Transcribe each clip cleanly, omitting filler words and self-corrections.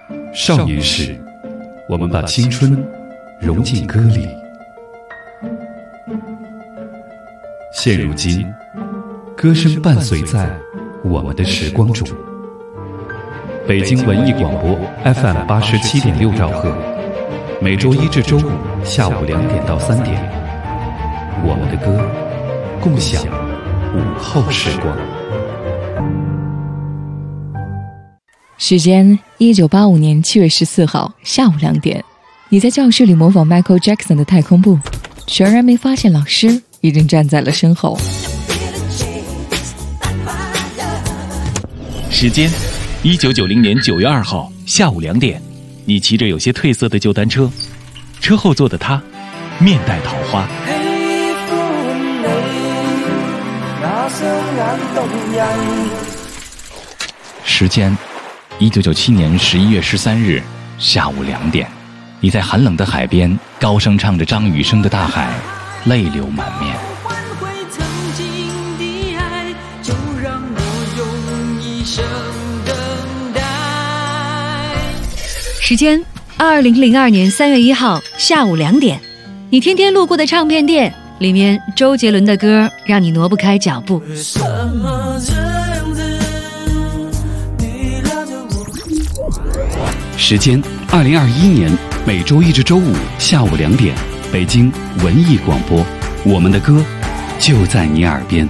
少年时，我们把青春融进歌里。现如今，歌声伴随在我们的时光中。北京文艺广播 FM 87.6兆赫，每周一至周五下午2点到3点，我们的歌，共享午后时光。 时间1985年7月14号下午2点，你在教室里模仿 Michael Jackson 的太空步，全然没发现老师已经站在了身后。 时间1990年9月2号下午2点，你骑着有些褪色的旧单车，车后座的他面带桃花。时间1997年11月13日下午2点，你在寒冷的海边高声唱着张雨生的《大海》，泪流满面。 时间2002年3月1号下午2点，你天天路过的唱片店里面，周杰伦的歌让你挪不开脚步。 时间2021年每周一至周五下午2点，北京文艺广播，我们的歌就在你耳边。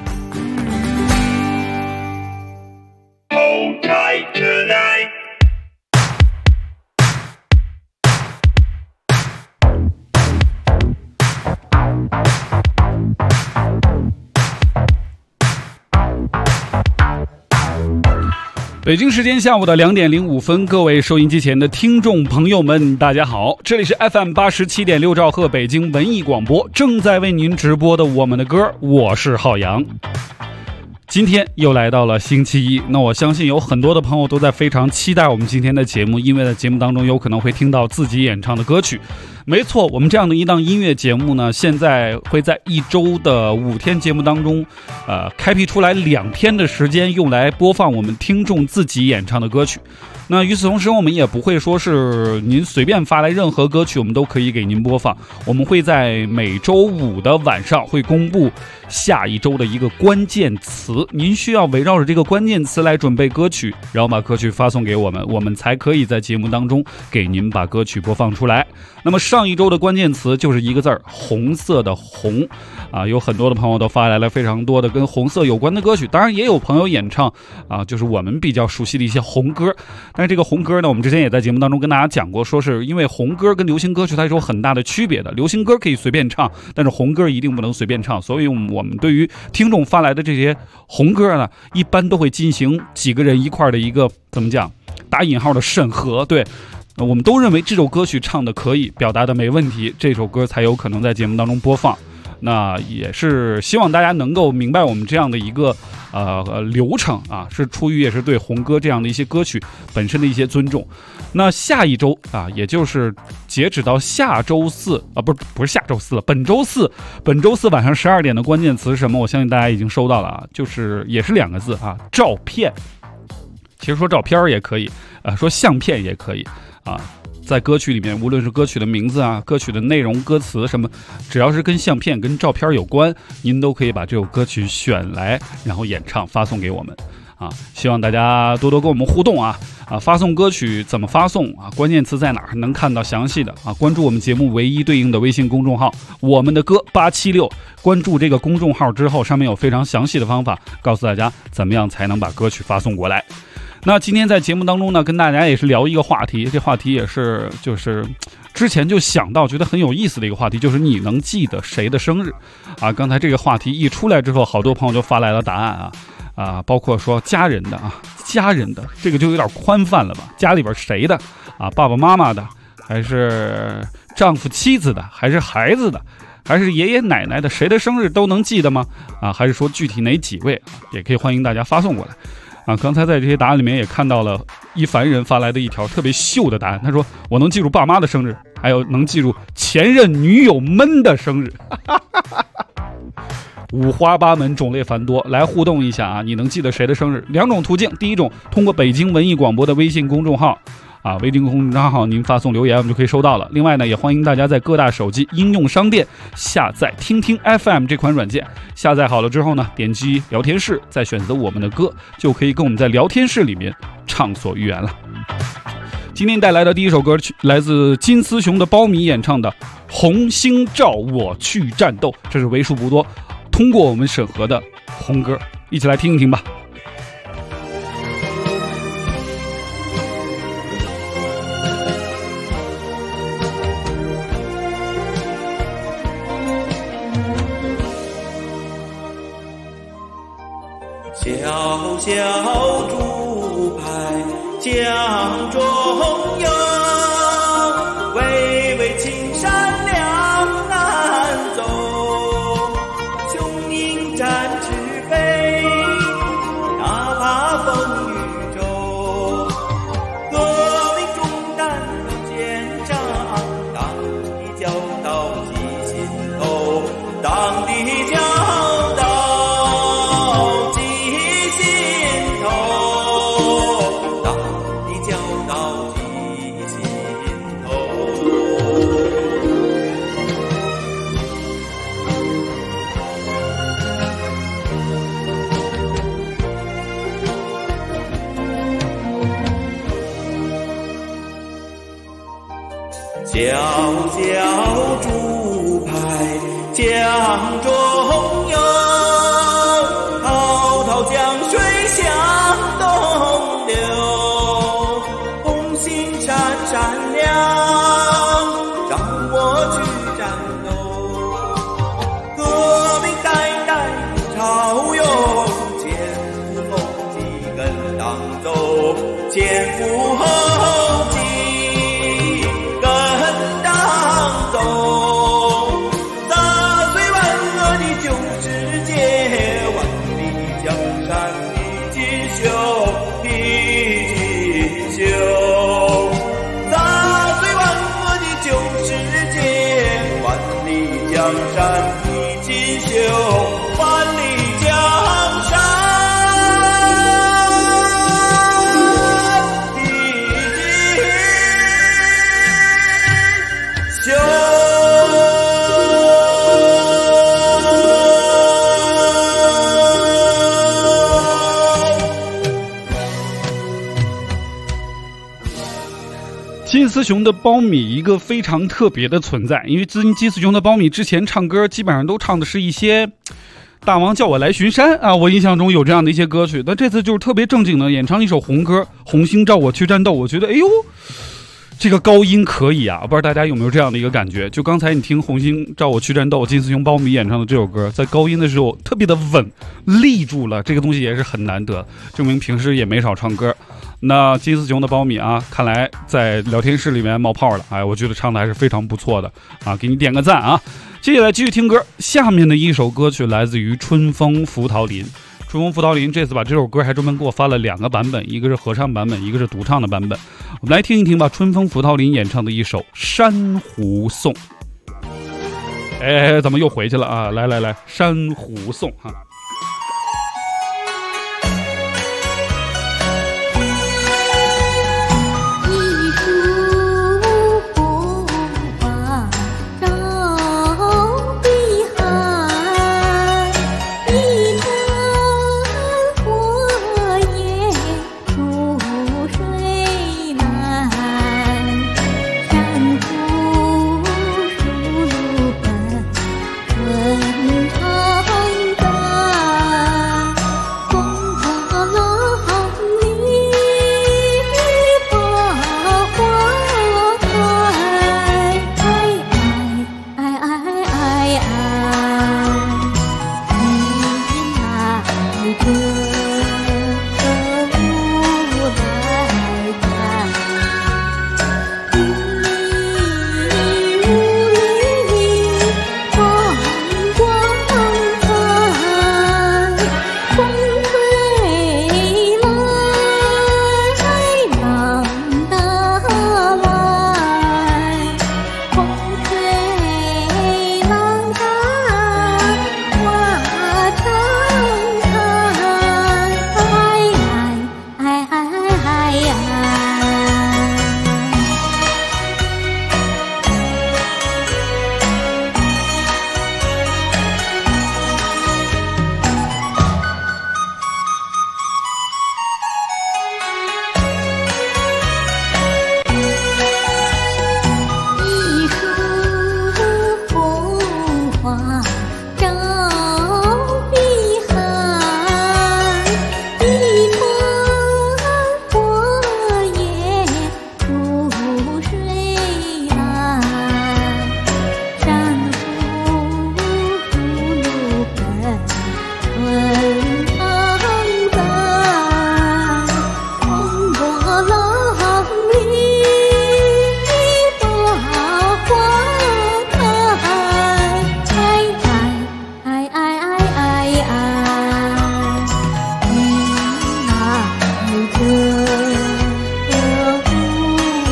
北京时间下午的2点05分，各位收音机前的听众朋友们，大家好，这里是 FM 87.6兆赫北京文艺广播，正在为您直播的我们的歌，我是浩洋。今天又来到了星期一，那我相信有很多的朋友都在非常期待我们今天的节目，因为在节目当中有可能会听到自己演唱的歌曲。没错，我们这样的一档音乐节目呢，现在会在一周的5天节目当中，开辟出来2天的时间用来播放我们听众自己演唱的歌曲。那与此同时，我们也不会说是您随便发来任何歌曲我们都可以给您播放，我们会在每周5的晚上会公布下一周的一个关键词，您需要围绕着这个关键词来准备歌曲，然后把歌曲发送给我们，我们才可以在节目当中给您把歌曲播放出来。那么上一周的关键词就是一个字儿，红色的红啊，有很多的朋友都发来了非常多的跟红色有关的歌曲，当然也有朋友演唱啊，就是我们比较熟悉的一些红歌。但是这个红歌呢，我们之前也在节目当中跟大家讲过，说是因为红歌跟流行歌曲它是有很大的区别的，流行歌可以随便唱，但是红歌一定不能随便唱，所以我们对于听众发来的这些红歌呢，一般都会进行几个人一块的一个怎么讲，打引号的审核，对。我们都认为这首歌曲唱的可以，表达的没问题，这首歌才有可能在节目当中播放。那也是希望大家能够明白我们这样的一个流程啊，是出于也是对红歌这样的一些歌曲本身的一些尊重。那下一周啊，也就是截止到下周四啊，不是下周四了，本周四晚上12点的关键词是什么？我相信大家已经收到了啊，就是也是2个字啊，照片。其实说照片也可以说相片也可以啊，在歌曲里面，无论是歌曲的名字啊、歌曲的内容、歌词什么，只要是跟相片、跟照片有关，您都可以把这首歌曲选来，然后演唱发送给我们啊。希望大家多多跟我们互动啊！发送歌曲怎么发送啊？关键词在哪儿？能看到详细的啊？关注我们节目唯一对应的微信公众号“我们的歌876”，关注这个公众号之后，上面有非常详细的方法，告诉大家怎么样才能把歌曲发送过来。那今天在节目当中呢，跟大家也是聊一个话题，这话题也是就是之前就想到觉得很有意思的一个话题，就是你能记得谁的生日啊？刚才这个话题一出来之后，好多朋友就发来了答案包括说家人的这个就有点宽泛了吧？家里边谁的啊？爸爸妈妈的，还是丈夫妻子的，还是孩子的，还是爷爷奶奶的，谁的生日都能记得吗？还是说具体哪几位？也可以欢迎大家发送过来。刚才在这些答案里面也看到了一凡人发来的一条特别秀的答案，他说我能记住爸妈的生日，还有能记住前任女友们的生日。五花八门，种类繁多，来互动一下啊！你能记得谁的生日？2种途径，第一种通过北京文艺广播的微信公众号啊，微信公众号您发送留言我们就可以收到了。另外呢，也欢迎大家在各大手机应用商店下载听听 FM 这款软件，下载好了之后呢，点击聊天室，再选择我们的歌，就可以跟我们在聊天室里面畅所欲言了。今天带来的第一首歌曲来自金丝熊的苞米演唱的《红星照我去战斗》，这是为数不多通过我们审核的红歌，一起来听一听吧。 小小竹排江中游，巍巍青山两岸走，雄鹰展翅飞，哪怕风雨骤，革命中担当肩上，党的教导记心头，党的教小小竹排江中游，滔滔江水向东流，红星闪闪亮，让我去战斗，革命代代潮涌，前赴后继跟党走，前赴后江山一锦绣，万里江山一锦绣。 金丝熊的苞米一个非常特别的存在，因为金丝熊的苞米之前唱歌基本上都唱的是一些大王叫我来巡山啊，我印象中有这样的一些歌曲，但这次就是特别正经的演唱一首红歌《红星照我去战斗》，我觉得哎呦这个高音可以啊，不知道大家有没有这样的一个感觉，就刚才你听《红星照我去战斗》金丝熊苞米演唱的这首歌，在高音的时候特别的稳，立住了，这个东西也是很难得，证明平时也没少唱歌。那金丝熊的苞米啊，看来在聊天室里面冒泡了，哎，我觉得唱的还是非常不错的啊，给你点个赞啊！接下来继续听歌，下面的一首歌曲来自于春风拂桃林。春风拂桃林这次把这首歌还专门给我发了2个版本，一个是合唱版本，一个是独唱的版本。我们来听一听吧，春风拂桃林演唱的一首《珊瑚颂》。哎，怎么又回去了啊？来，《珊瑚颂》哈。 春长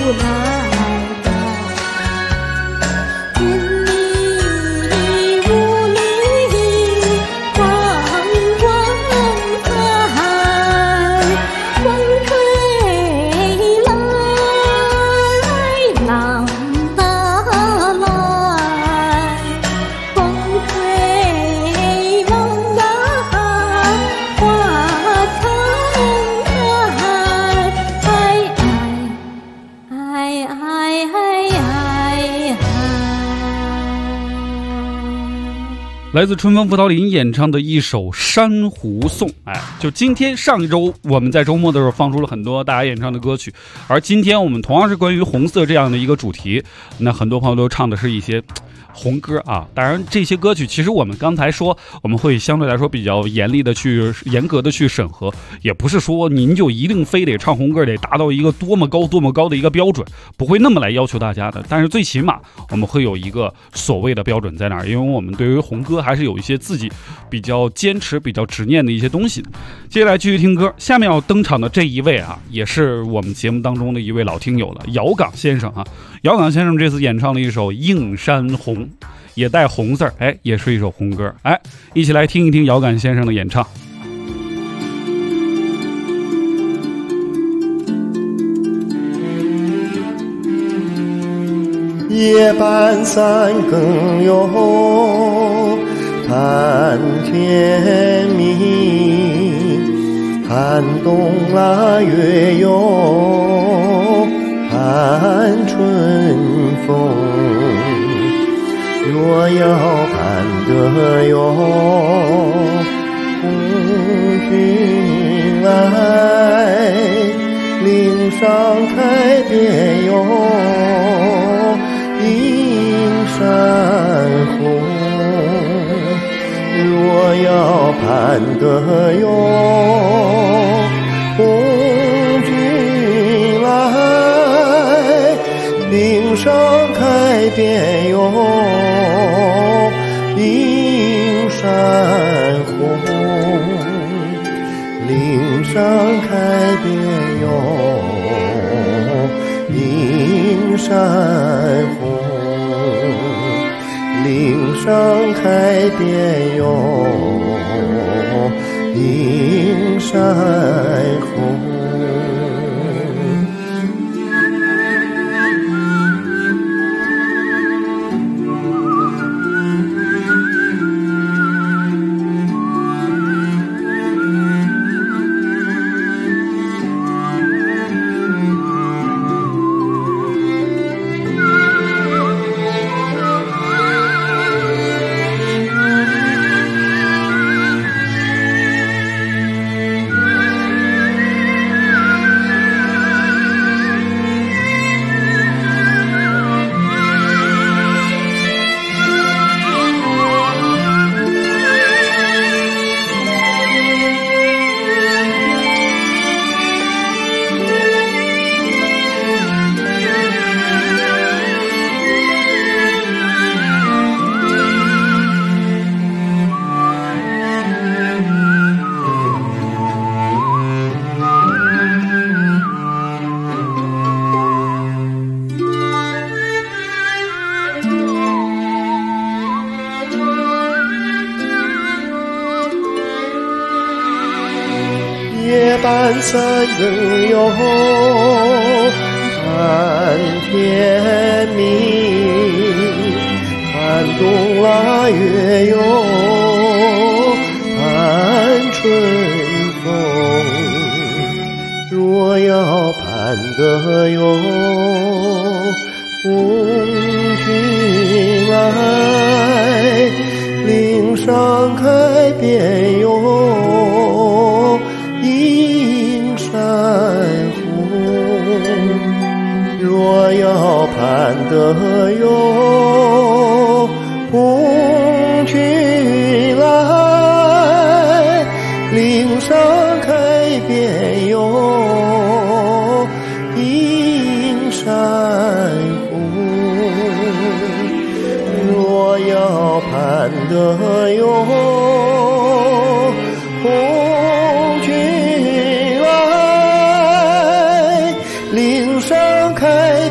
来自春风辅导林演唱的一首《珊瑚颂》。就今天上一周我们在周末的时候放出了很多大家演唱的歌曲，而今天我们同样是关于红色这样的一个主题，那很多朋友都唱的是一些红歌啊。当然这些歌曲其实我们刚才说我们会相对来说比较严格的去审核，也不是说您就一定非得唱红歌得达到一个多么高的一个标准，不会那么来要求大家的。但是最起码我们会有一个所谓的标准在哪儿，因为我们对于红歌还是有一些自己比较坚持比较执念的一些东西。接下来继续听歌，下面要登场的这一位啊，也是我们节目当中的一位老听友了，姚岗先生啊。姚岗先生这次演唱了一首《映山红》，也带红字，也是一首红歌，一起来听一听姚岗先生的演唱。 夜半三更哟，看天明，看冬腊月哟，盼春风。若要盼得哟，红军来，岭上开遍哟，映山红。若要盼得哟，红军来，岭上开遍哟，映山红。岭上开遍哟，映山红。岭上开遍哟，映山红。夜半三更哟，看天明，看冬腊月哟，盼春风。若要盼得哟，红军来，岭上开遍哟，映山红。若要盼得哟，红军来，岭上开遍哟，映山红。若要盼得哟，红军来，岭上开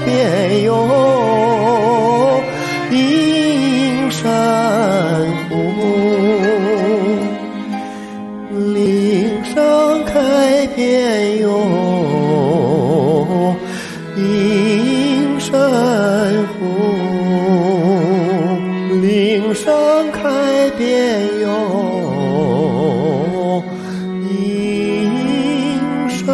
映山红，岭上开遍哟，映山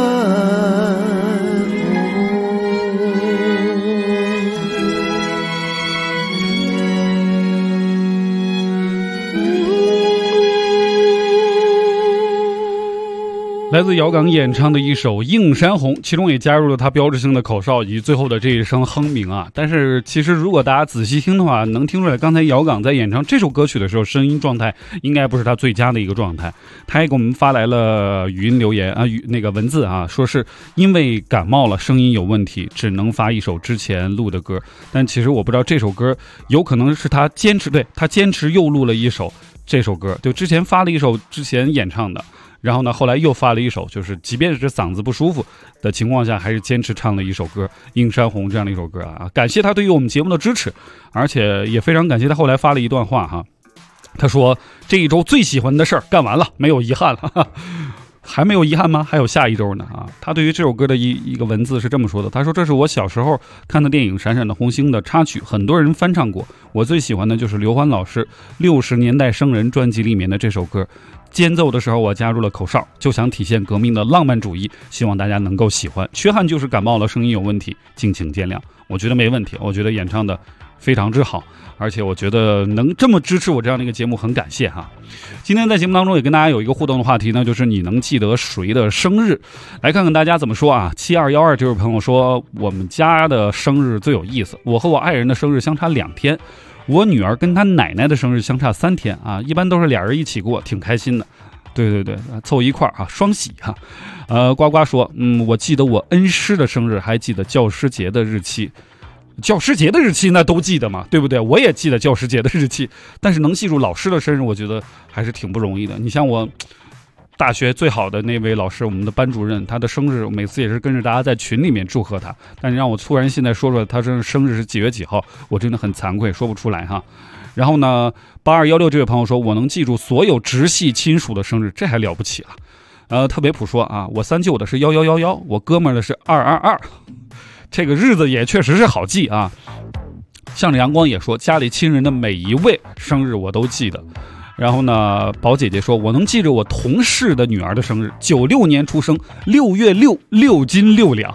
来自姚刚演唱的一首《映山红》，其中也加入了他标志性的口哨以及最后的这一声哼鸣啊。但是其实如果大家仔细听的话，能听出来刚才姚刚在演唱这首歌曲的时候，声音状态应该不是他最佳的一个状态。他也给我们发来了语音留言啊，那个文字啊，说是因为感冒了，声音有问题，只能发一首之前录的歌。但其实我不知道这首歌有可能是他坚持又录了一首这首歌，就之前发了一首之前演唱的。然后呢，后来又发了一首，就是即便是嗓子不舒服的情况下，还是坚持唱了一首歌《映山红》这样的一首歌啊！感谢他对于我们节目的支持，而且也非常感谢他后来发了一段话哈。他说：“这一周最喜欢的事儿干完了，没有遗憾了。哈哈”还没有遗憾吗？还有下一周呢啊！他对于这首歌的一个文字是这么说的：“他说这是我小时候看的电影《闪闪的红星》的插曲，很多人翻唱过。我最喜欢的就是刘欢老师60年代生人专辑里面的这首歌。间奏的时候我加入了口哨，就想体现革命的浪漫主义，希望大家能够喜欢。缺憾就是感冒了，声音有问题，敬请见谅。我觉得没问题，我觉得演唱的非常之好，而且我觉得能这么支持我这样的一个节目，很感谢哈。今天在节目当中也跟大家有一个互动的话题呢，就是你能记得谁的生日？来看看大家怎么说啊。7212这位朋友说，我们家的生日最有意思，我和我爱人的生日相差2天。我女儿跟她奶奶的生日相差3天啊，一般都是俩人一起过，挺开心的。对，凑一块啊，双喜哈。呱呱说，我记得我恩师的生日，还记得教师节的日期。教师节的日期那都记得嘛，对不对？我也记得教师节的日期，但是能记住老师的生日，我觉得还是挺不容易的。你像我大学最好的那位老师，我们的班主任，他的生日每次也是跟着大家在群里面祝贺他，但是让我突然现在说出来他生日是几月几号，我真的很惭愧，说不出来哈。然后呢，8216这位朋友说，我能记住所有直系亲属的生日，这还了不起了。特别普说啊，我三舅的是1111，我哥们儿的是222，这个日子也确实是好记啊。向着阳光也说，家里亲人的每一位生日我都记得。然后呢，宝姐姐说，我能记着我同事的女儿的生日，96年出生，6月6，6斤6两。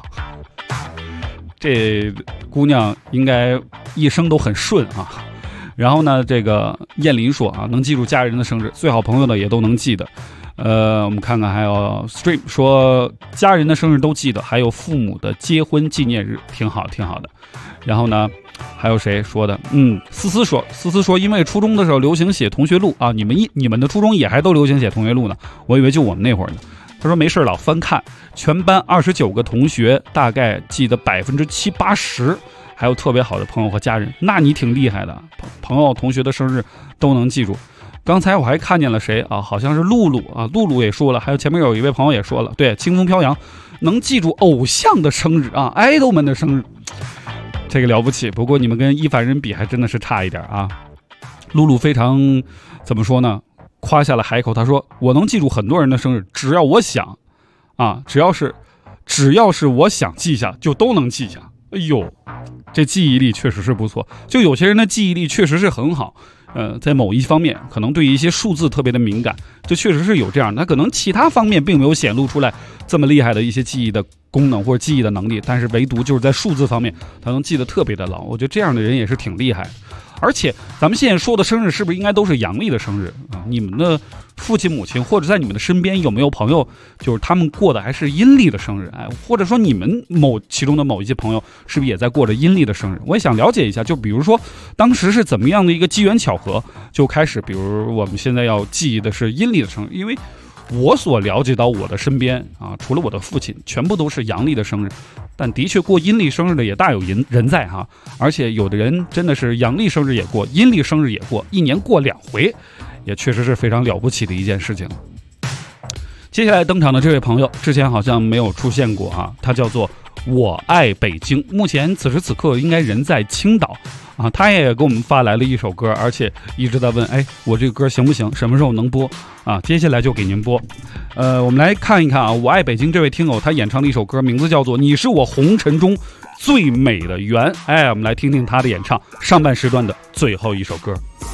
这姑娘应该一生都很顺啊。然后呢，这个燕林说啊，能记住家人的生日，最好朋友的也都能记得。我们看看，还有 Stream 说家人的生日都记得，还有父母的结婚纪念日，挺好的。然后呢，还有谁说的？思思说，因为初中的时候流行写同学录啊，你们的初中也还都流行写同学录呢，我以为就我们那会儿呢。他说没事老翻看，全班29个同学，大概记得70%、80%，还有特别好的朋友和家人，那你挺厉害的，朋友同学的生日都能记住。刚才我还看见了谁啊？好像是露露啊，露露也说了，还有前面有一位朋友也说了，对，清风飘扬，能记住偶像的生日啊，爱豆们的生日，这个了不起。不过你们跟一凡人比还真的是差一点啊。露露非常怎么说呢？夸下了海口，他说我能记住很多人的生日，只要我想啊，只要是我想记下，就都能记下。哎呦，这记忆力确实是不错。就有些人的记忆力确实是很好。在某一方面可能对一些数字特别的敏感，这确实是有这样的，可能其他方面并没有显露出来这么厉害的一些记忆的功能或者记忆的能力，但是唯独就是在数字方面他能记得特别的牢，我觉得这样的人也是挺厉害的。而且咱们现在说的生日是不是应该都是阳历的生日啊？你们的父亲母亲或者在你们的身边有没有朋友就是他们过的还是阴历的生日？或者说你们其中的某一些朋友是不是也在过着阴历的生日？我也想了解一下，就比如说当时是怎么样的一个机缘巧合就开始，比如我们现在要记的是阴历的生日，因为我所了解到我的身边啊，除了我的父亲全部都是阳历的生日，但的确过阴历生日的也大有人在哈。而且有的人真的是阳历生日也过，阴历生日也过，一年过2回，也确实是非常了不起的一件事情。接下来登场的这位朋友之前好像没有出现过啊，他叫做我爱北京，目前此时此刻应该人在青岛啊，他也给我们发来了一首歌，而且一直在问，哎，我这个歌行不行？什么时候能播？啊，接下来就给您播。我们来看一看啊，我爱北京这位听友他演唱的一首歌，名字叫做《你是我红尘中最美的缘》。哎，我们来听听他的演唱，上半时段的最后一首歌。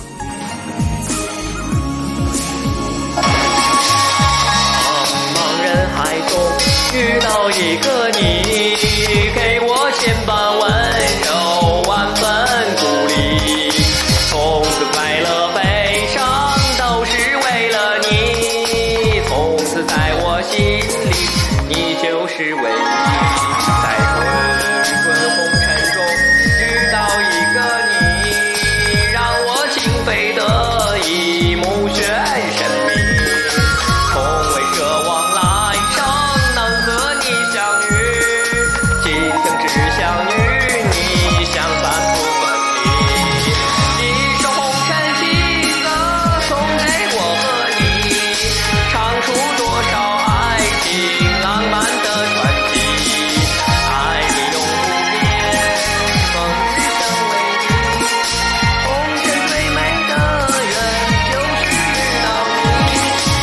茫人海中遇到一个你，给我千般温柔，万分鼓励。从此快乐悲伤都是为了你，从此在我心里你就是唯一。在滚滚红尘中遇到一个你，让我情非得已，目眩神迷。从未奢望来生能和你相遇，今生只想与你相伴不分离。一首红尘情歌送给我和你，唱出多少爱情浪漫的传奇。爱你永不变，风雨相为你。红尘最美的缘就是遇到你。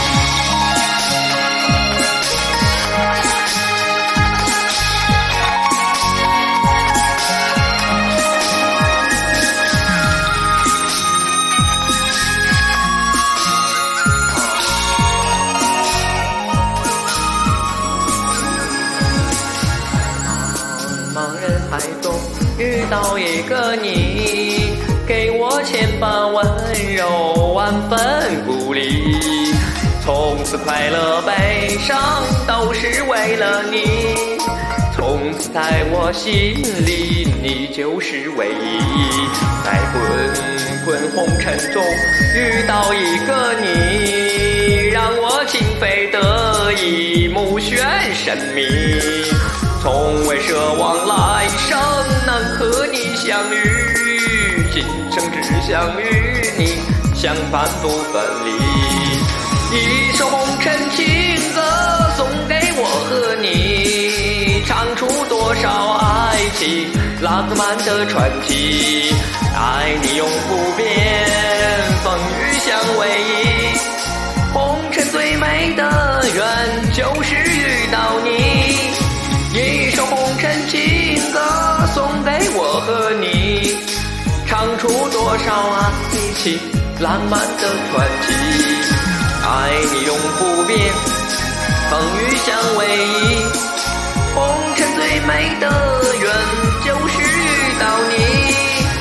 茫人海中遇到一个你，给我千般温柔，万分鼓励。从此快乐悲伤都是为了你，从此在我心里你就是唯一。在滚滚红尘中遇到一个你，让我情非得已，目眩神迷。从未奢望来生能和你相遇，今生只想与你相伴不分离。一首红尘情歌送给我和你，唱出多少爱情浪漫的传奇。爱你永不变，风雨相为依。红尘最美的缘就是遇到你。一首红尘情歌送给我和你，唱出多少爱情浪漫的传奇。爱你永不变，风雨相为依。红尘最美的缘就是遇到你。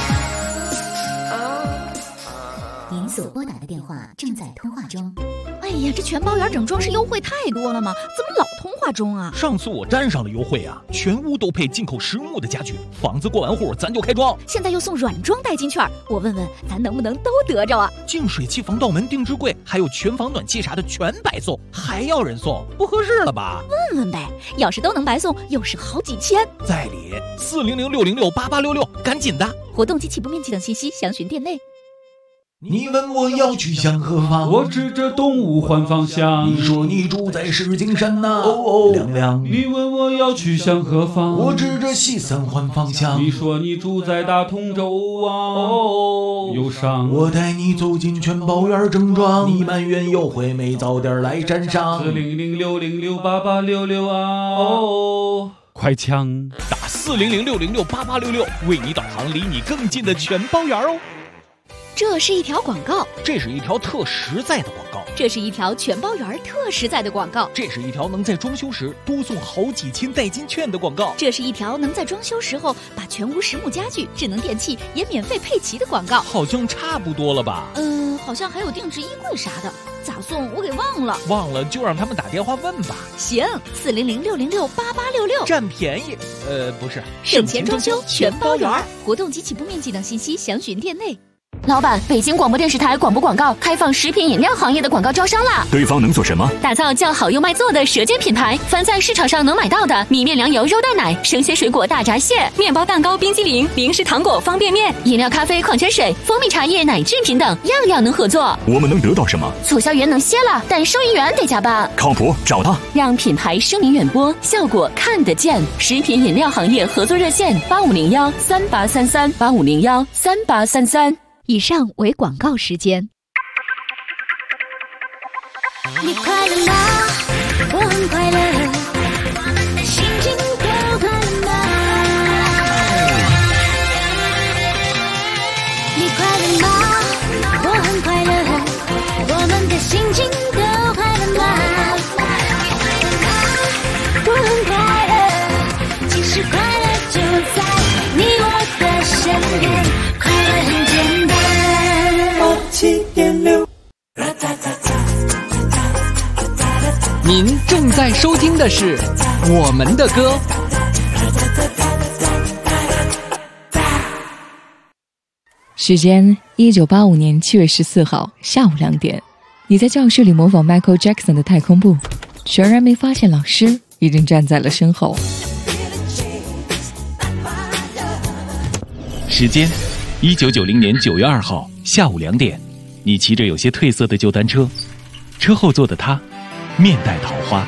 您所拨打的电话正在通话中。 哎呀，这全包圆整装饰优惠太多了吗？怎么老通话中啊？ 上次我沾上了优惠啊，全屋都配进口实木的家具，房子过完户咱就开装。 现在又送软装代金券，我问问咱能不能都得着啊？ 净水器、防盗门、定制柜，还有全房暖气啥的全白送，还要人送，不合适了吧？ 问问呗，要是都能白送，又是好几千。 在理400-606-8866，赶紧的！ 活动及起步面积等信息详询店内。 你问我要去向何方， 我指着东吴换方向。 你说你住在石景山呐，亮亮。 你问我要去向何方， 我指着西三环方向。 你说你住在大同州啊，忧伤。 我带你走进全包圆正装，你满园优惠没早点来沾上。 400-606-8866啊，快枪打400-606-8866，为你导航离你更近的全包圆哦。 这是一条广告， 这是一条特实在的广告， 这是一条全包圆特实在的广告， 这是一条能在装修时多送好几千代金券的广告， 这是一条能在装修时候把全屋实木家具、智能电器也免费配齐的广告。 好像差不多了吧？ 好像还有定制衣柜啥的，咋送我给忘了。 忘了就让他们打电话问吧。 行，400-606-8866， 占便宜。不是， 省钱装修全包圆，活动及起步面积等信息详询店内。 老板，北京广播电视台广播广告开放食品饮料行业的广告招商啦！ 对方能做什么？ 打造叫好又卖座的舌尖品牌，凡在市场上能买到的米面粮油肉蛋奶、生鲜水果大闸蟹、面包蛋糕、冰激凌、零食糖果、方便面、饮料咖啡、矿泉水、蜂蜜茶叶、奶制品等，样样能合作。 我们能得到什么？ 促销员能歇了，但收银员得加班。 靠谱，找他， 让品牌声名远播，效果看得见。食品饮料行业合作热线：8501-3833，8501-3833。 以上为广告时间。 你快乐吗？我很快乐，心情都快乐吗？你快乐吗？我很快乐，我们的心情都快乐吗？我很快乐，其实快乐就在你我的身边，快乐很简单。7.6。 您正在收听的是我们的歌。 时间1985年7月14号下午2点，你在教室里模仿 Michael Jackson 的太空步，全然没发现老师已经站在了身后。 时间1990年9月2号下午2点，你骑着有些褪色的旧单车，车后座的他面带桃花。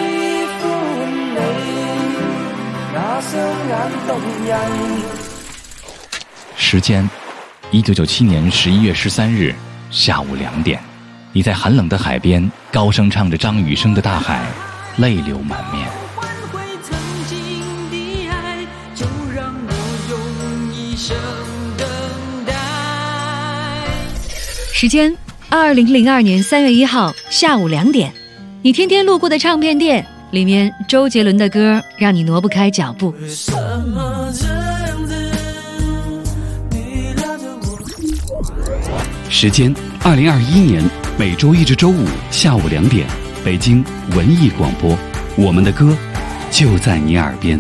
时间1997年11月13日下午2点，你在寒冷的海边高声唱着张雨生的《大海》，泪流满面。 时间2002年3月1号下午2点，你天天路过的唱片店，里面周杰伦的歌让你挪不开脚步。 时间2021年每周一至周五下午2点，北京文艺广播，我们的歌就在你耳边。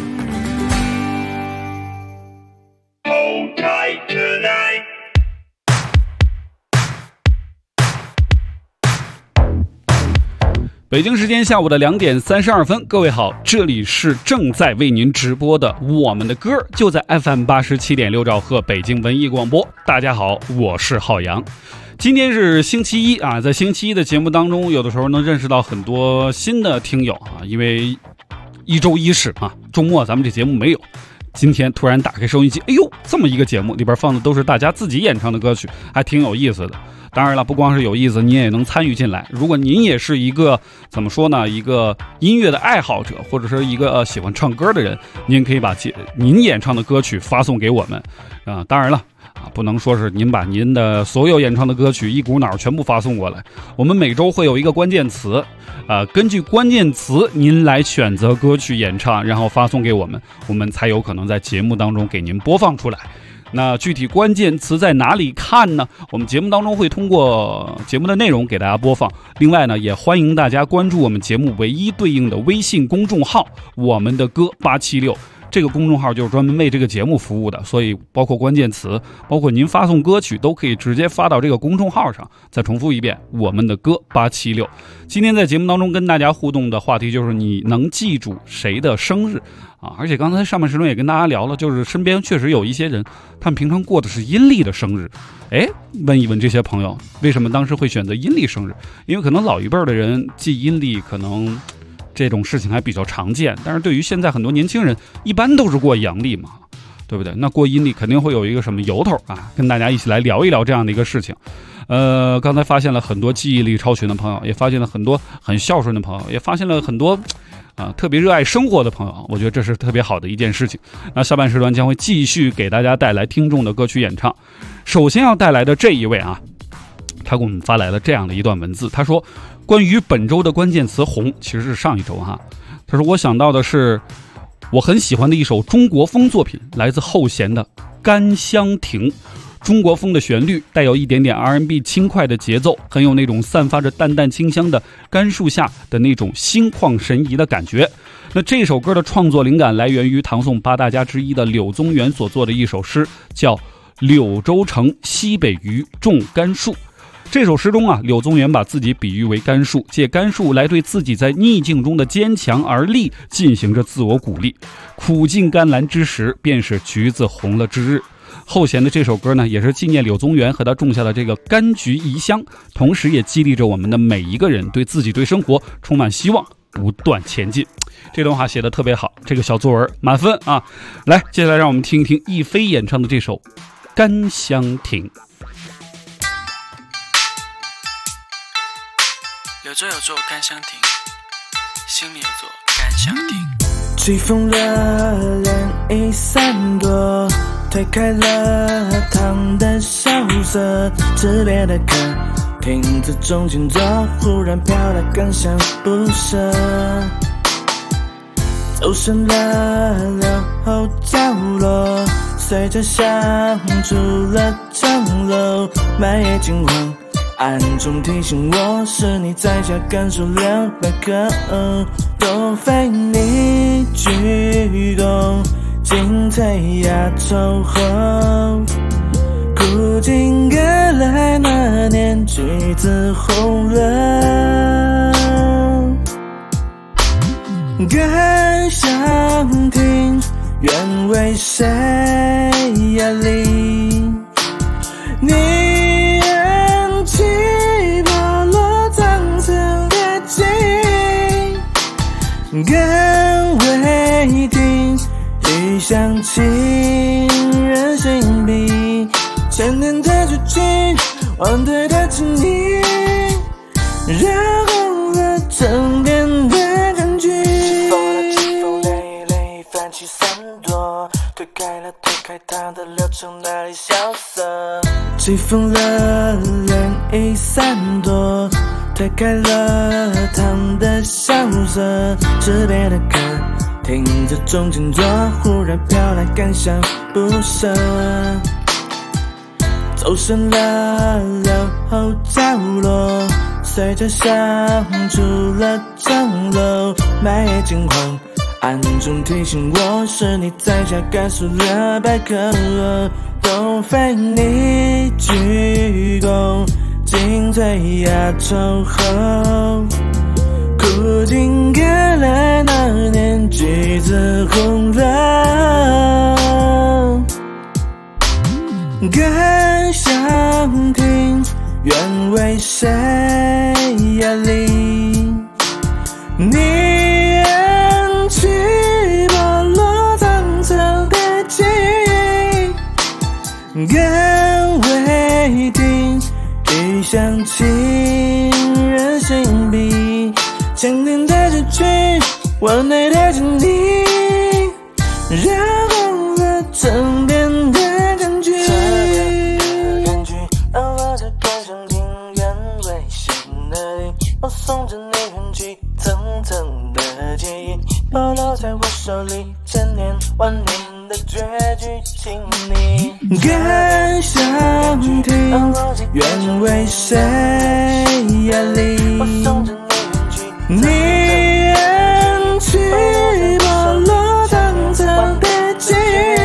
北京时间下午的2点32分，各位好，这里是正在为您直播的我们的歌，就在 FM 87.6兆赫北京文艺广播。大家好，我是浩洋。今天是星期一啊，在星期一的节目当中，有的时候能认识到很多新的听友啊，因为一周一始啊，周末咱们这节目没有。今天突然打开收音机，哎呦，这么一个节目里边放的都是大家自己演唱的歌曲，还挺有意思的。当然了，不光是有意思，你也能参与进来。如果您也是一个怎么说呢，一个音乐的爱好者，或者是一个喜欢唱歌的人，您可以把您演唱的歌曲发送给我们啊。当然了不能说是您把您的所有演唱的歌曲一股脑全部发送过来。我们每周会有一个关键词根据关键词您来选择歌曲演唱，然后发送给我们，我们才有可能在节目当中给您播放出来。那具体关键词在哪里看呢？我们节目当中会通过节目的内容给大家播放。另外呢，也欢迎大家关注我们节目唯一对应的微信公众号我们的歌876，这个公众号就是专门为这个节目服务的，所以包括关键词，包括您发送歌曲都可以直接发到这个公众号上。再重复一遍，我们的歌876。今天在节目当中跟大家互动的话题就是你能记住谁的生日啊？而且刚才上半时段也跟大家聊了，就是身边确实有一些人，他们平常过的是阴历的生日。问一问这些朋友，为什么当时会选择阴历生日？因为可能老一辈的人记阴历，可能这种事情还比较常见，但是对于现在很多年轻人，一般都是过阳历嘛，对不对？那过阴历肯定会有一个什么由头啊，跟大家一起来聊一聊这样的一个事情。刚才发现了很多记忆力超群的朋友，也发现了很多很孝顺的朋友，也发现了很多特别热爱生活的朋友，我觉得这是特别好的一件事情。那下半时段将会继续给大家带来听众的歌曲演唱。首先要带来的这一位啊，他给我们发来了这样的一段文字，他说关于本周的关键词红，其实是上一周哈。他说我想到的是我很喜欢的一首中国风作品，来自后弦的《甘香亭》。中国风的旋律带有一点点 R&B 轻快的节奏，很有那种散发着淡淡清香的甘树下的那种心旷神怡的感觉。那这首歌的创作灵感来源于唐宋八大家之一的柳宗元所做的一首诗，叫《 柳州城西北隅种甘树。这首诗中啊，柳宗元把自己比喻为甘树，借甘树来对自己在逆境中的坚强而立进行着自我鼓励。苦尽甘来之时，便是橘子红了之日。后弦的这首歌呢，也是纪念柳宗元和他种下的这个柑橘遗香，同时也激励着我们的每一个人对自己对生活充满希望，不断前进。这段话写得特别好，这个小作文满分啊！来，接下来让我们听一听亦菲演唱的这首《甘香亭》。 柳州有座甘香亭，心里有座甘香亭。 起风了，涟漪散朵，推开了糖的萧瑟，炽烈的歌，亭子中静坐，忽然飘来甘香不舍。走深了柳后角落，随着香出了城楼，满眼金黄，暗中提醒我，是你在家感受两百颗，都非你鞠躬，进退压凑后，苦尽甘来那年橘子红了。甘香亭，愿为谁压力？你人气剥落苍层的景，甘为亭，雨香沁人心笔。千年的绝境，忘对的情意，染红了枕边的感觉。起三朵，推开它的流程，哪里萧瑟？起风了，涟漪散朵，推开了糖的萧瑟，炽烈的歌，亭子中静坐，忽然飘来甘香不舍。走深了柳后角落，随着香出了城楼，满眼金黄，暗中提醒我，是你在家感受了百颗，都非你鞠躬，进退压凑后，苦尽甘来那年橘子红了。甘香亭，愿为谁压力？你人气剥落苍层的景，甘为亭，雨香沁人心笔。千年的绝句，往内的经历，染红了枕边的感觉。让我在甘香亭，愿为谁而立？我送着你远去，层层的记忆，剥落在我手里，千年万年的绝句，请你。甘香亭，愿为谁压力？你人气剥落苍层的景，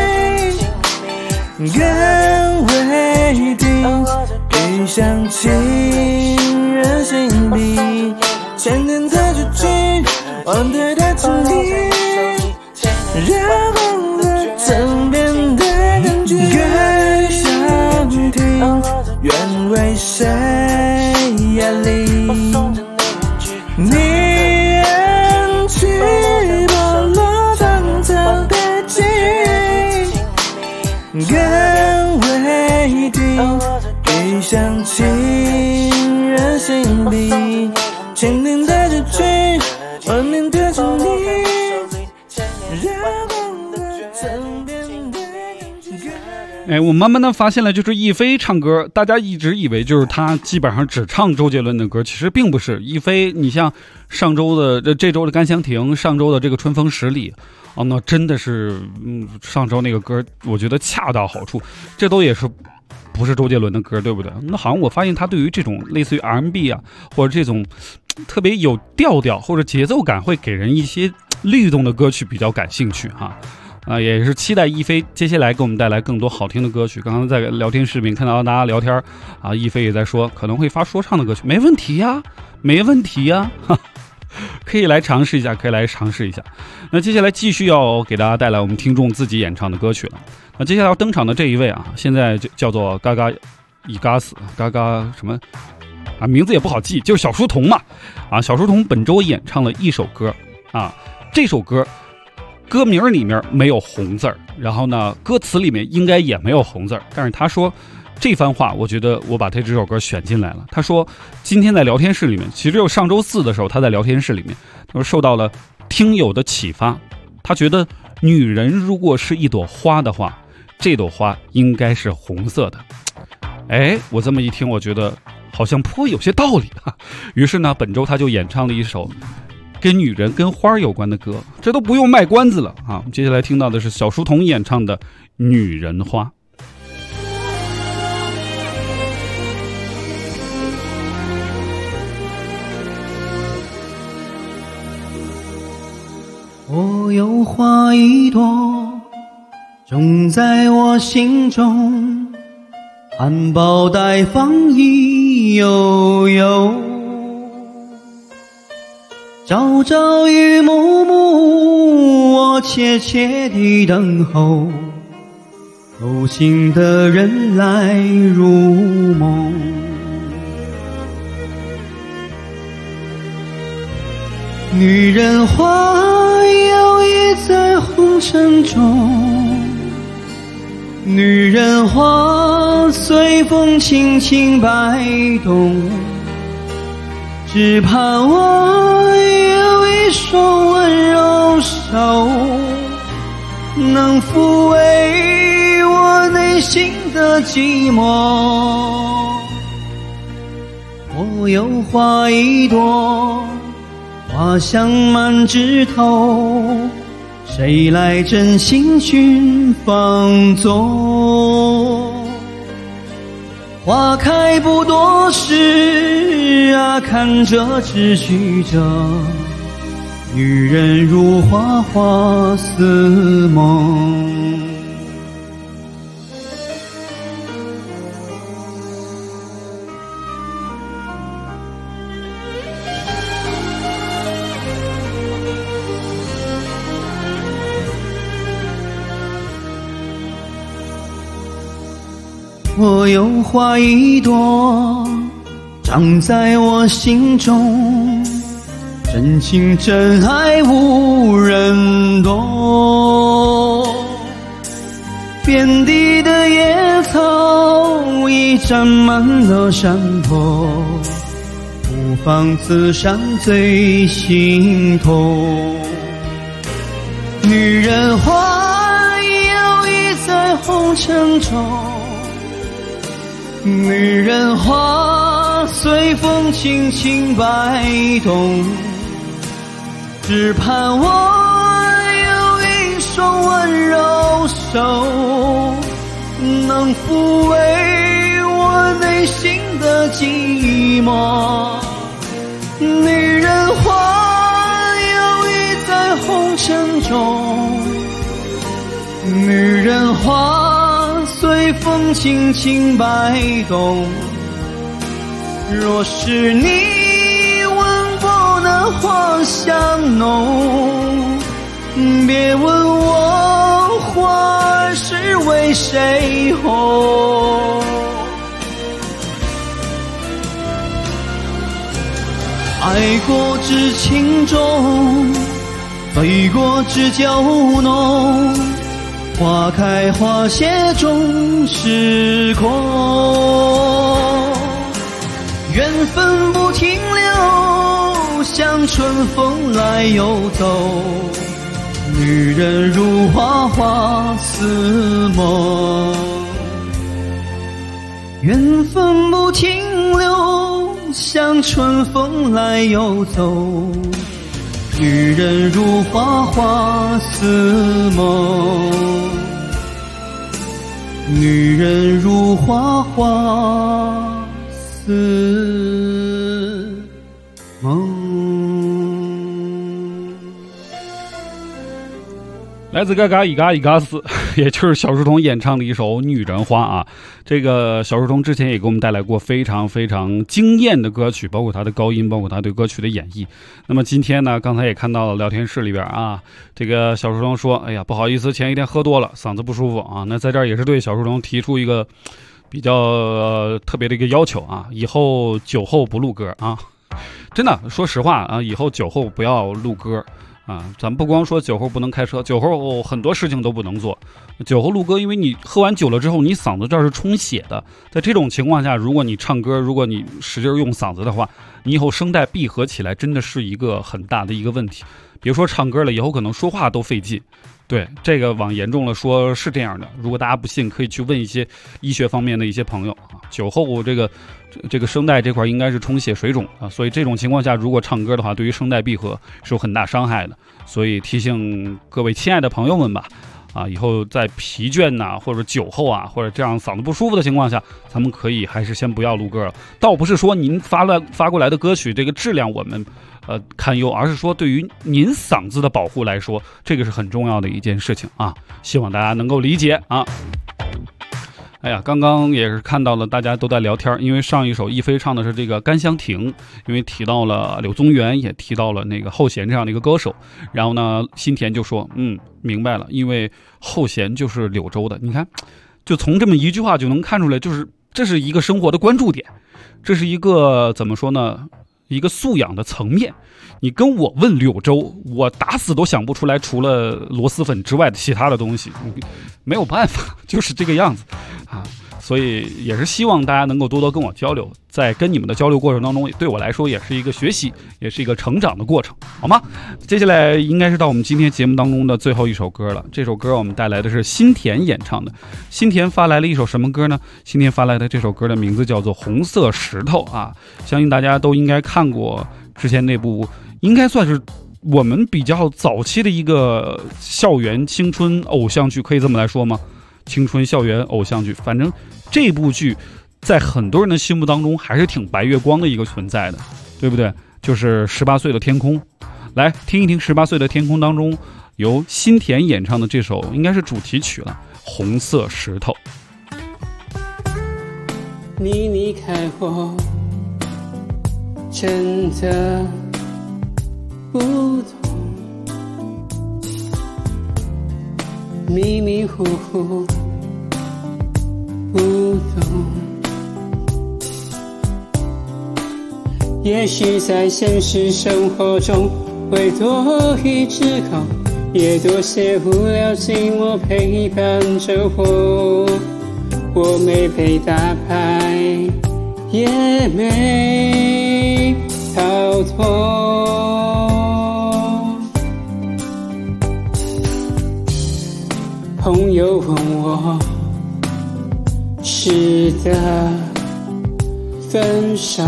甘为亭，雨香沁人心笔。千年的绝句，忘对的情意，染红了枕边的感觉。甘香亭，愿为谁压力？你人气剥落苍层的景，甘为亭，雨香沁人心笔。千年的绝句，万年的经历，染红了枕边的感觉。 我慢慢的发现了，就是亦菲唱歌，大家一直以为就是她基本上只唱周杰伦的歌，其实并不是。亦菲，你像上周的这周的甘香亭，上周的这个春风十里，那真的是，上周那个歌，我觉得恰到好处，这都也是不是周杰伦的歌，对不对？那好像我发现他对于这种类似于 R&B 啊，或者这种特别有调调或者节奏感，会给人一些律动的歌曲比较感兴趣哈。 也是期待一菲接下来给我们带来更多好听的歌曲。刚刚在聊天视频看到大家聊天啊，一菲也在说可能会发说唱的歌曲，没问题呀，没问题呀，可以来尝试一下，可以来尝试一下。那接下来继续要给大家带来我们听众自己演唱的歌曲了。那接下来要登场的这一位啊，现在就叫做嘎嘎伊嘎斯嘎嘎什么啊，名字也不好记，就是小书童嘛。啊，小书童本周演唱了一首歌啊，这首歌歌名里面没有红字儿，然后呢，歌词里面应该也没有红字儿，但是他说这番话，我觉得我把他这首歌选进来了。他说今天在聊天室里面，其实就上周四的时候，他在聊天室里面，他说受到了听友的启发，他觉得女人如果是一朵花的话，这朵花应该是红色的。哎，我这么一听，我觉得好像颇有些道理啊。于是呢，本周他就演唱了一首跟女人跟花有关的歌，这都不用卖关子了啊。接下来听到的是小书童演唱的《女人花》。 我有花一朵，种在我心中，含苞待放意悠悠，朝朝与暮暮，我切切地等候，有心的人来入梦。女人花摇曳在红尘中，女人花随风轻轻摆动，只盼我有一双温柔手，能抚慰我内心的寂寞。我有花一朵，花香满枝头，谁来真心寻放纵？花开不多时啊，看着只许着，女人如花，花似梦。我有花一朵，长在我心中，真情真爱无人懂。遍地的野草已占满了山坡，不妨此山最心痛。女人花摇曳在红尘中，女人花随风轻轻摆动，只盼我有一双温柔手，能抚慰我内心的寂寞。女人花摇曳在红尘中，女人花随风轻轻摆动，若是你闻过那花香浓，别问我花儿是为谁红。爱过知情重，醉过知酒浓，花开花谢终是空。缘分不停留，像春风来又走，女人如花，花似梦。缘分不停留，像春风来又走，女人如花，花似梦。女人如花，花似梦。 来自嘎嘎伊嘎伊嘎斯，也就是小书童演唱的一首《女人花》啊。这个小书童之前也给我们带来过非常非常惊艳的歌曲，包括他的高音，包括他对歌曲的演绎。那么今天呢，刚才也看到了聊天室里边啊，这个小书童说：“哎呀，不好意思，前一天喝多了，嗓子不舒服啊。”那在这儿也是对小书童提出一个比较特别的一个要求啊，以后酒后不录歌啊。真的，说实话啊，以后酒后不要录歌。啊，咱们不光说酒后不能开车，酒后很多事情都不能做。酒后录歌，因为你喝完酒了之后，你嗓子这儿是充血的，在这种情况下，如果你唱歌，如果你使劲用嗓子的话，你以后声带闭合起来真的是一个很大的一个问题。别说唱歌了，以后可能说话都费劲。对，这个往严重了说是这样的，如果大家不信，可以去问一些医学方面的一些朋友啊。酒后这个声带这块应该是充血水肿啊，所以这种情况下，如果唱歌的话，对于声带闭合是有很大伤害的。所以提醒各位亲爱的朋友们吧，啊，以后在疲倦呐，或者酒后啊，或者这样嗓子不舒服的情况下，咱们可以还是先不要录歌了。倒不是说您发过来的歌曲这个质量我们堪忧，而是说对于您嗓子的保护来说，这个是很重要的一件事情啊，希望大家能够理解啊。哎呀，刚刚也是看到了大家都在聊天，因为上一首一飞唱的是这个《甘香亭》，因为提到了柳宗元，也提到了那个后弦这样的一个歌手，然后呢，新田就说，明白了，因为后弦就是柳州的，你看，就从这么一句话就能看出来，就是这是一个生活的关注点，这是一个怎么说呢？一个素养的层面。你跟我问柳州，我打死都想不出来除了螺蛳粉之外的其他的东西，没有办法，就是这个样子啊。所以也是希望大家能够多多跟我交流，在跟你们的交流过程当中，对我来说也是一个学习，也是一个成长的过程，好吗？接下来应该是到我们今天节目当中的最后一首歌了。这首歌我们带来的是新田演唱的。新田发来了一首什么歌呢？新田发来的这首歌的名字叫做《红色石头》啊，相信大家都应该看过之前那部，应该算是我们比较早期的一个校园青春偶像剧，可以这么来说吗？青春校园偶像剧，反正这部剧在很多人的心目当中还是挺白月光的一个存在的，对不对？就是18岁的天空。来听一听18岁的天空当中由新田演唱的这首应该是主题曲了，红色石头。 你离开我真的不同，迷迷糊糊不懂，也许在现实生活中会多一只狗，也多些无聊寂寞陪伴着我没被打败，也没逃脱。朋友问我是的分手，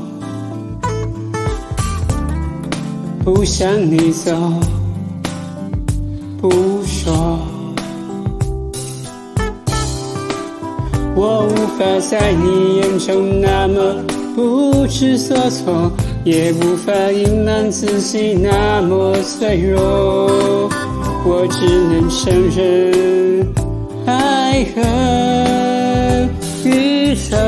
不想你走不说，我无法在你眼中那么不知所措，也无法隐瞒自己那么脆弱，我只能承认爱恨愚蠢。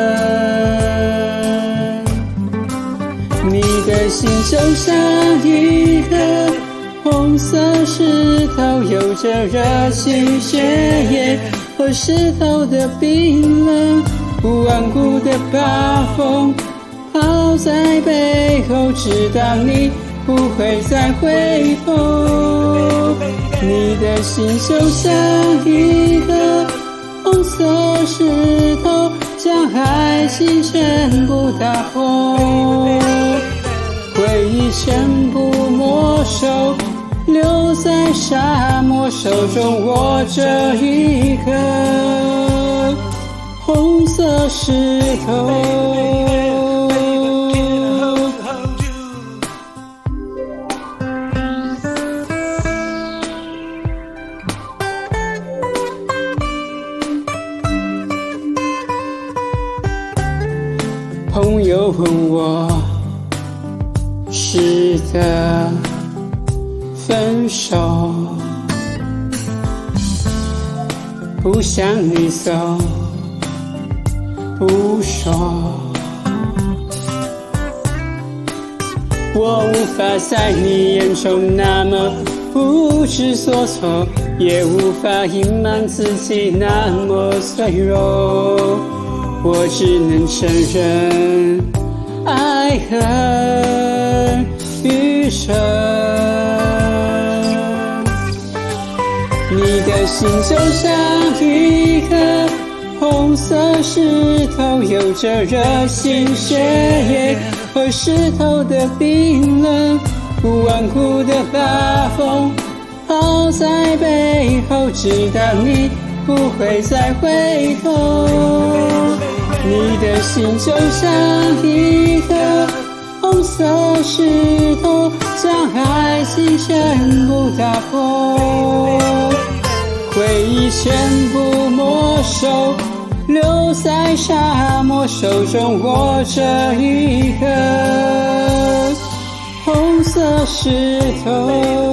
你的心就像一个红色石头，有着热情血液和石头的冰冷，顽固的暴风抛在背后，直到你不会再回头。你的心就像一个红色石头，将爱情全部打破，回忆全部没收，留在沙漠，手中握着一个红色石头。朋友问我是的分手， 不向你走，不说。我无法在你眼中那么不知所措，也无法隐瞒自己那么脆弱。我只能承认爱恨余生。你的心就像一颗红色石头，有着热心血液和石头的冰冷，顽固的把风抛在背后，直到你不会再回头。你的心就像一颗红色石头，将爱情全部打破，回忆全部没收，留在沙漠，手中握着一颗红色石头。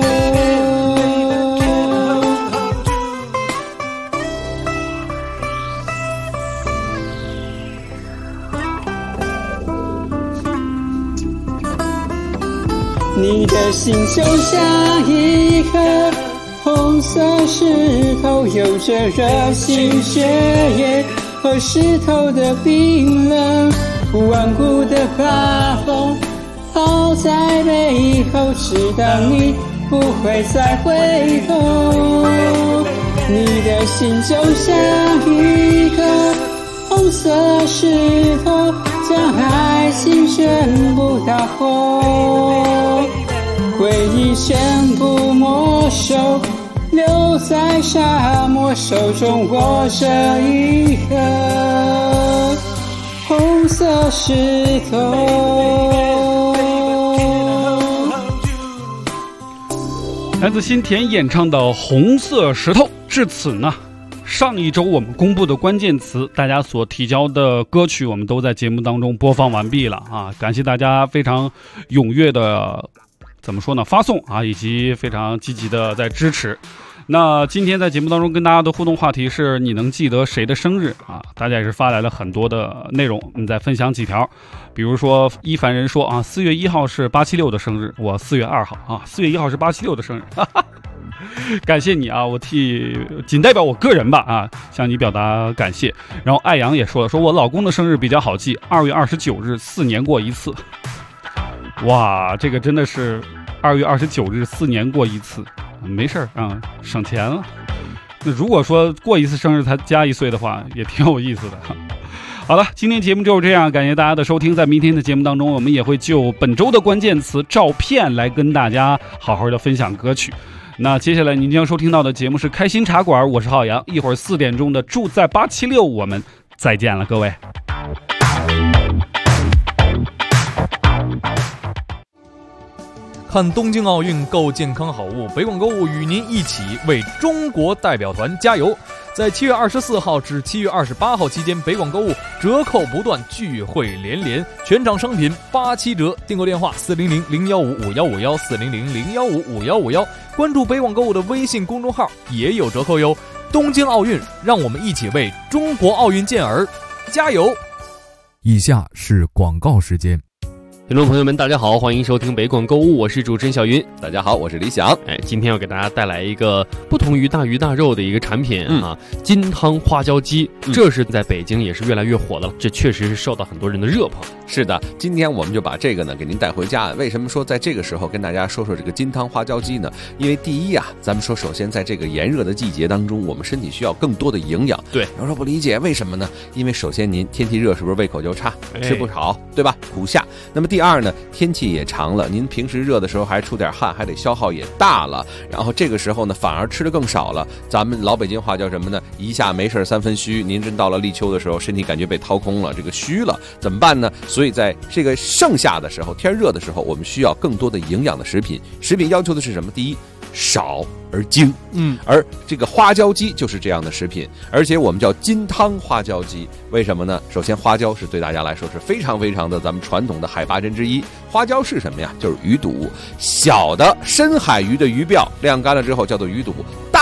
你的心就像一颗红色石头，有着热心血液和石头的冰冷，顽固的把风抛在背后，直到你不会再回头。你的心就像一颗红色石头，将爱情全部打破，回忆全部没收，留在沙漠，手中握着一颗红色石头。 来自新田演唱的《红色石头》。至此呢，上一周我们公布的关键词，大家所提交的歌曲，我们都在节目当中播放完毕了啊！感谢大家非常踊跃的，怎么说呢，发送啊，以及非常积极的在支持。那今天在节目当中跟大家的互动话题是你能记得谁的生日啊？大家也是发来了很多的内容，我们再分享几条。比如说一凡人说啊，4月1号是876的生日，我4月2号啊，4月1号是876的生日，哈哈，感谢你啊！我仅代表我个人吧啊，向你表达感谢。然后艾阳也说了，说我老公的生日比较好记，2月29日，4年过一次。哇，这个真的是2月29日4年过一次，没事啊，省钱了。那如果说过一次生日才加1岁的话，也挺有意思的。好了，今天节目就是这样，感谢大家的收听。在明天的节目当中，我们也会就本周的关键词照片来跟大家好好的分享歌曲。那接下来您将收听到的节目是开心茶馆，我是浩洋，一会儿4点钟的住在876，我们再见了，各位。 看东京奥运购健康好物，北广购物与您一起为中国代表团加油。在7月24号至7月28号期间，北广购物折扣不断，聚会连连，全场商品87折。订购电话400-015-5151，400-015-5151。关注北广购物的微信公众号也有折扣哟。东京奥运，让我们一起为中国奥运健儿加油。 以下是广告时间。 听众朋友们，大家好，欢迎收听北广购物，我是主持人小云。 大家好，我是李想。 今天要给大家带来一个不同于大鱼大肉的一个产品啊，金汤花椒鸡，这是在北京也是越来越火的了，这确实是受到很多人的热捧。 是的，今天我们就把这个呢给您带回家。为什么说在这个时候跟大家说说这个金汤花椒鸡呢？因为第一啊，咱们说首先在这个炎热的季节当中，我们身体需要更多的营养。 对， 有时候不理解为什么呢？因为首先您天气热，是不是胃口就差，吃不好，对吧？苦下。那么第二呢，天气也长了，您平时热的时候还出点汗，还得消耗也大了，然后这个时候呢反而吃的更少了。咱们老北京话叫什么呢？一下没事3分虚。您真到了立秋的时候，身体感觉被掏空了，这个虚了，怎么办呢？所以在这个盛夏的时候，天热的时候，我们需要更多的营养的食品。食品要求的是什么？第一，少而精，而这个花椒鸡就是这样的食品，而且我们叫金汤花椒鸡，为什么呢？首先花椒是对大家来说是非常非常的咱们传统的海8珍之一。花椒是什么呀？就是鱼肚，小的深海鱼的鱼鳔晾干了之后叫做鱼肚，大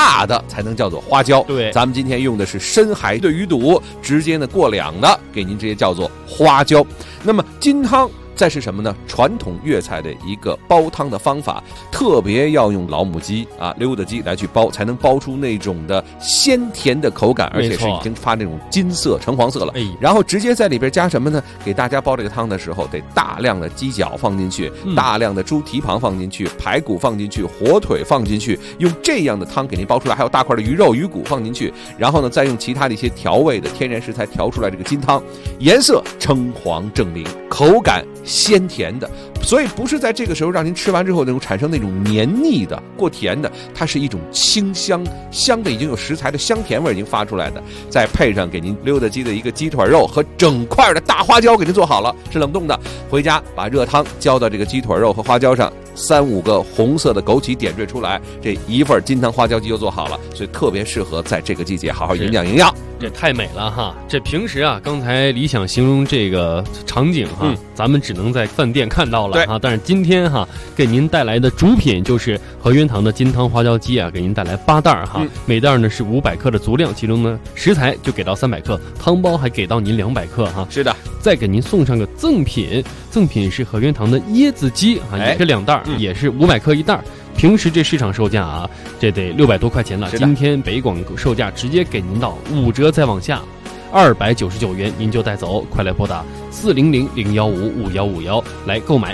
大的才能叫做花椒。 对， 咱们今天用的是深海对鱼肚，直接呢过两的，给您直接叫做花椒。那么金汤再是什么呢？传统粤菜的一个煲汤的方法，特别要用老母鸡啊、溜达鸡来去煲，才能煲出那种的鲜甜的口感，而且是已经发那种金色、橙黄色了。然后直接在里边加什么呢？给大家煲这个汤的时候，得大量的鸡脚放进去，大量的猪蹄膀放进去，排骨放进去，火腿放进去，用这样的汤给您煲出来，还有大块的鱼肉、鱼骨放进去，然后呢，再用其他的一些调味的天然食材调出来这个金汤，颜色橙黄正明，口感鲜甜的，所以不是在这个时候让您吃完之后那种产生那种黏腻的、过甜的，它是一种清香的，已经有食材的香甜味已经发出来的，再配上给您溜达鸡的一个鸡腿肉和整块的大花椒给您做好了，是冷冻的，回家把热汤浇到这个鸡腿肉和花椒上，3-5个红色的枸杞点缀出来，这一份金汤花椒鸡就做好了，所以特别适合在这个季节好好营养。 这太美了哈！这平时啊，刚才理想形容这个场景哈，咱们只能在饭店看到了哈。但是今天哈，给您带来的主品就是和源堂的金汤花椒鸡啊，给您带来8袋哈，每袋呢是500克的足量，其中呢食材就给到300克，汤包还给到您200克哈。 是的， 再给您送上个赠品，赠品是和源堂的椰子鸡啊，也是2袋，也是500克1袋。平时这市场售价啊，这得600多块钱了。今天北广售价直接给您到5折再往下，299元您就带走。快来拨打400-015-5151来购买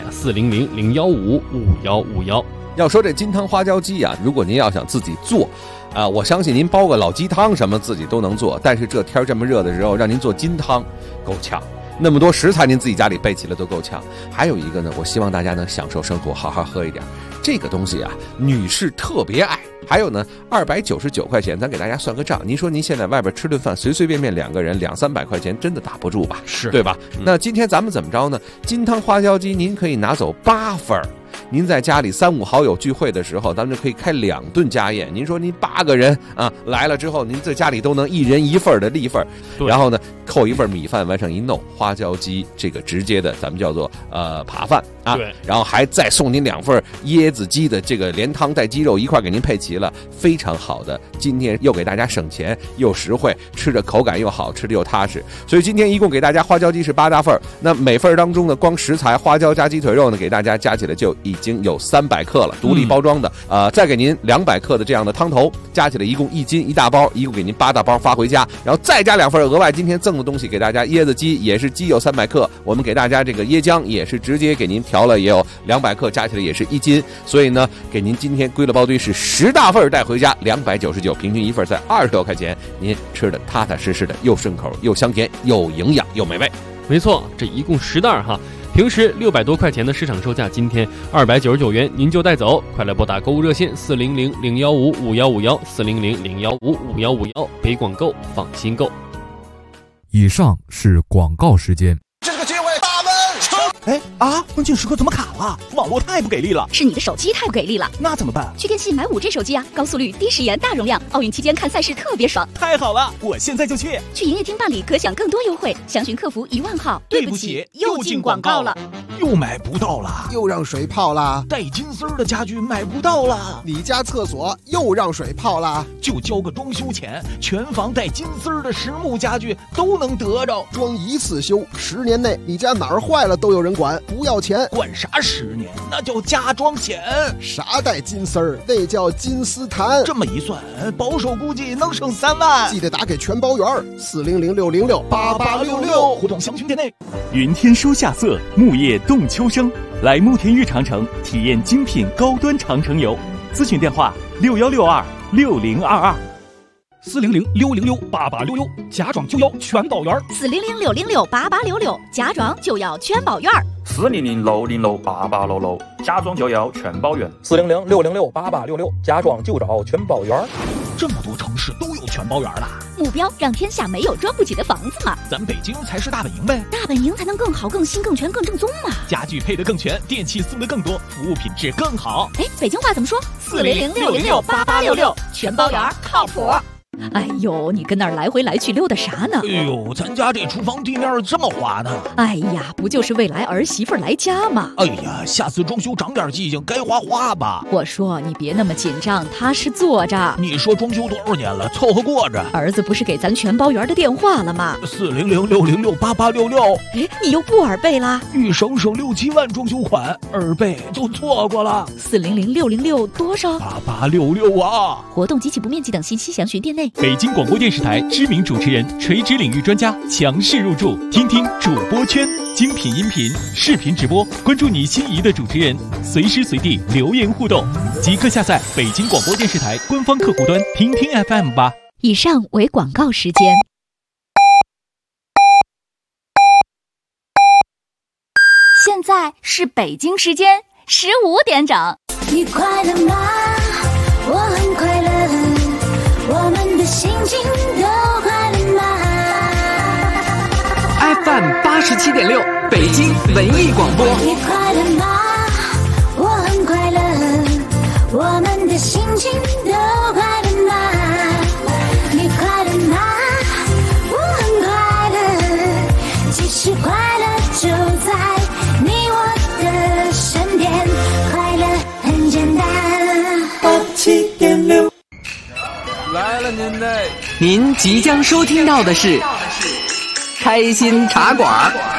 ，400-015-5151。 要说这金汤花椒鸡啊，如果您要想自己做我相信您煲个老鸡汤什么自己都能做，但是这天这么热的时候，让您做金汤够呛。那么多食材您自己家里备齐了都够呛。还有一个呢，我希望大家能享受生活，好好喝一点。这个东西啊，女士特别爱。还有呢，299块钱，咱给大家算个账。您说您现在外边吃顿饭，随随便便2个人200-300块钱，真的打不住吧？ 是， 对吧？那今天咱们怎么着呢？金汤花椒鸡您可以拿走8份。您在家里3-5好友聚会的时候，咱们就可以开2顿家宴。您说您8个人啊来了之后，您在家里都能1人1份的立份，然后呢扣1份米饭往上一弄，花椒鸡这个直接的咱们叫做扒饭啊， 对， 然后还再送您2份椰子鸡的这个连汤带鸡肉一块给您配齐了，非常好的。今天又给大家省钱又实惠，吃着口感又好，吃着又踏实。所以今天一共给大家花椒鸡是8大份，那每份当中呢，光食材花椒加鸡腿肉呢，给大家加起来就已经有300克了，独立包装的。再给您200克的这样的汤头，加起来一共1斤1大包，一共给您8大包发回家，然后再加2份额外今天赠的东西给大家，椰子鸡也是鸡有300克，我们给大家这个椰浆也是直接给您调了，也有200克，加起来也是1斤，所以呢，给您今天归了包堆是10大份带回家，299，平均一份在20多块钱，您吃的踏踏实实的，又顺口又香甜又营养又美味。 没错，这一共10袋哈。平时600多块钱的市场售价，今天299元您就带走。快来拨打购物热线400-015-5151，400-015-5151，北广购，放心购。 以上是广告时间。 这个机会大温成。关键时刻怎么卡了？网络太不给力了。 是你的手机太不给力了。 那怎么办？ 去电信买5G 手机啊，高速率、低时延、大容量，奥运期间看赛事特别爽。 太好了，我现在就去。 去营业厅办理可享更多优惠，详询客服10000号。 对不起，又进广告了。又买不到了， 又让水泡了。 带金丝的家具买不到了， 你家厕所又让水泡了。 就交个装修钱，全房带金丝的实木家具都能得着。 装1次修，10年内你家哪儿坏了都有人管，不要钱。 管啥10年？那叫加装险。 啥带金丝儿？那叫金丝檀。 这么一算，保守估计能省3万。 记得打给全包员，400-606-8866， 互动详询店内。 云天书夏色，木叶动秋生，来慕田峪长城体验精品高端长城游。咨询电话 6162-6022，400-606-8866，家装就要全包圆 400-606-8866，家装就要全包圆 400-606-8866，家装就要全包圆 400-606-8866，家装就找全包圆。 这么多城市都有全包圆了， 目标让天下没有装不起的房子嘛。 咱北京才是大本营呗， 大本营才能更好、更新、更全、更正宗嘛。 家具配得更全，电器送得更多，服务品质更好。 北京话怎么说？400-606-8866，全包圆靠谱。 哎呦，你跟那儿来回来去溜达啥呢？ 哎呦，咱家这厨房地面这么滑呢。 哎呀，不就是未来儿媳妇来家吗？ 哎呀，下次装修长点记性，该画画吧。 我说你别那么紧张，踏实坐着。 你说装修多少年了，凑合过着。 儿子不是给咱全包圆的电话了吗 ？400-606-8866。 哎，你又不耳背啦？ 欲省6-7万装修款，耳背就错过了。 400-606多少 ？8866啊！ 活动及其不面积等信息详询店内。 北京广播电视台知名主持人、垂直领域专家强势入驻，听听主播圈，精品音频、视频直播，关注你心仪的主持人，随时随地留言互动，即刻下载北京广播电视台官方客户端，听听 FM 吧。 以上为广告时间。 现在是北京时间15点整。 你快乐吗？我很快乐，我们的心情都快乐吗 ？FM 87.6，北京文艺广播。 你快乐吗？我很快乐，我们的心情都快乐吗？你快乐吗？我很快乐，其实快乐就在你我的身边，快乐很简单。87.6 来了您嘞！ 您即将收听到的是开心茶馆。